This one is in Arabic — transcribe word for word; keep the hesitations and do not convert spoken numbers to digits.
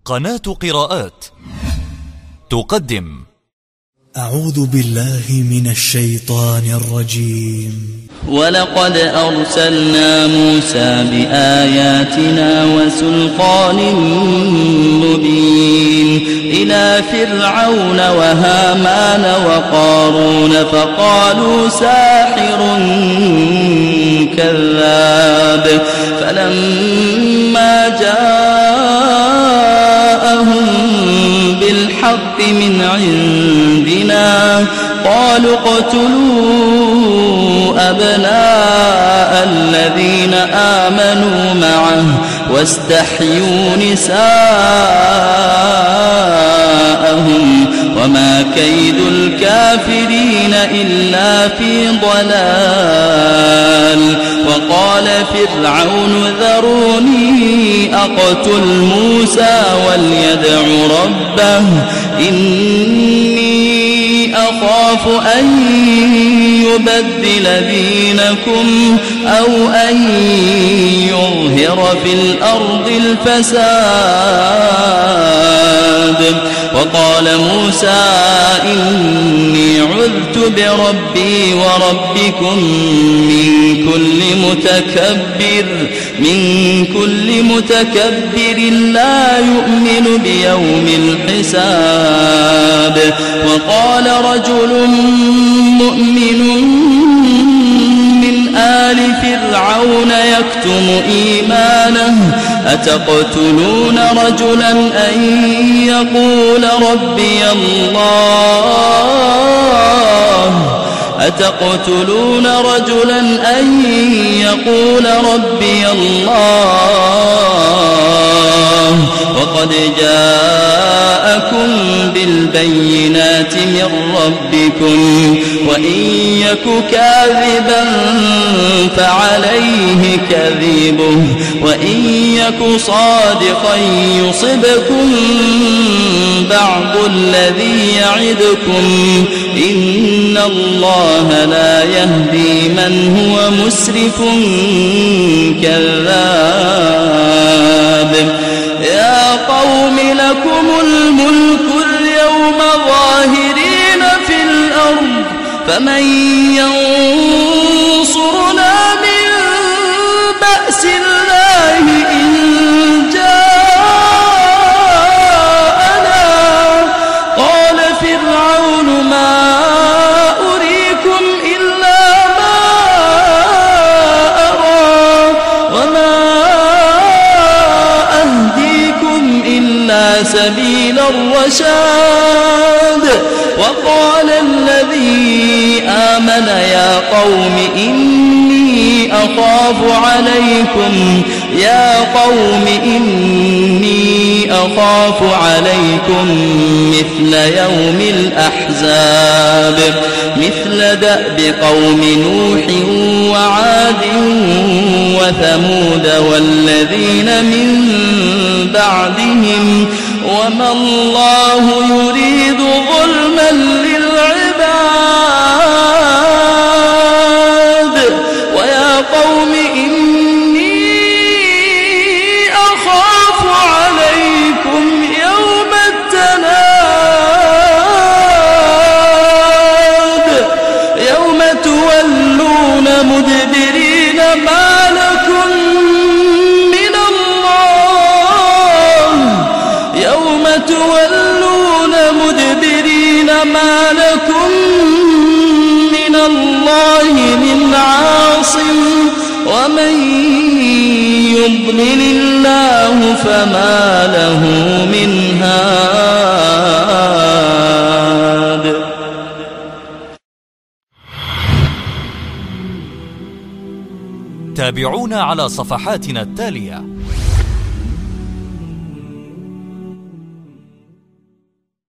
قناة قراءات تقدم أعوذ بالله من الشيطان الرجيم. ولقد أرسلنا موسى بآياتنا وسلطان مبين إلى فرعون وهامان وقارون فقالوا ساحر كذاب فلما جاءهم بالحق من عندنا قالوا اقتلوا أبناء الذين آمنوا معه واستحيوا نساءهم وما كيد الكافرين إلا في ضلال. وقال فرعون ذروني أقتل موسى وليدع ربه إني أخاف أن يبدل دينكم أو أن يظهر في الأرض الفساد. وقال موسى إني عذت بربي وربكم من كل متكبر من كل متكبر لا يؤمن بيوم الحساب. وقال رجل مؤمن من آل فرعون يكتم إيمانه أتقتلون رجلا أن يقول ربي الله أتقتلون رجلا أن يقول ربي الله وقد جاءكم بالبينات من ربكم وإن يك كاذبا فعليه كذبه وإن يك صادقا يصبكم بعض الذي يعدكم إن الله لا يهدي من هو مسرف كذاب. يا قوم لكم الملك اليوم ظاهرين في الأرض فمن ينصرنا من بأس الله إن جاءنا. قال فرعون ما أريكم إلا ما أرى وما أهديكم إلا سبيل الرشاد. وقال الذي آمن يا قوم إني أخاف عليكم يا قوم إني أخاف عليكم مثل يوم الأحزاب مثل دأب قوم نوح وعاد وثمود والذين من بعدهم وما الله يريد ظلما للعباد. ويا قوم إني أخاف عليكم يوم التناد يوم تولون مدبرين ما لكم من الله يوم تولون مدبرين ما لكم من الله من عاصم ومن يضلل الله فما له من هاد. تابعونا على صفحاتنا التالية: